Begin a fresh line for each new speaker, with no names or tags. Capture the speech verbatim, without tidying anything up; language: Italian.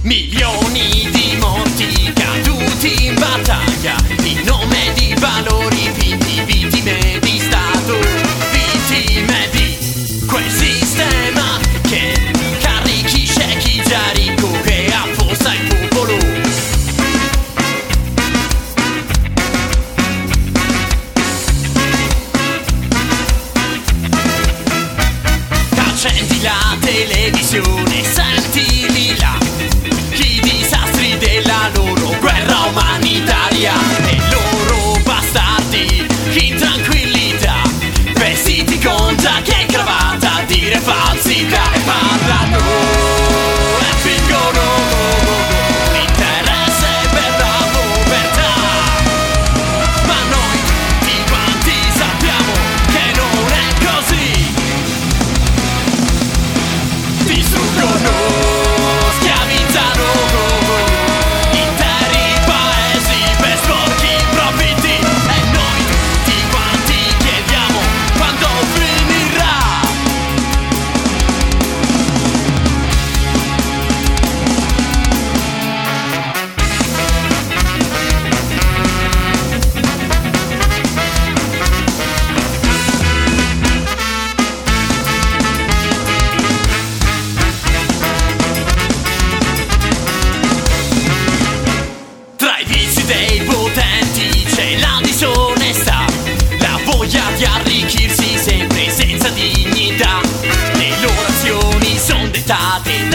Milioni di morti caduti in battaglia in nome di valori finti, vittime di Stato, vittime di quel sistema che arricchisce chi già ricco e affossa il popolo. Accendi la televisione, senti lì là i disastri della loro guerra umanitaria e loro bastardi in tranquillità, vestiti con giacche e cravatta a dire falsità e parlano e fingono l'interesse per la povertà, ma noi tutti quanti sappiamo che non è così. Distruggono, schiavizzano interi paesi per sporchi profitti e noi tutti quanti chiediamo quando finirà. Tra i vizi dei potenti c'è la disonestà, la voglia di arricchirsi sempre senza dignità. Le loro azioni sono dettate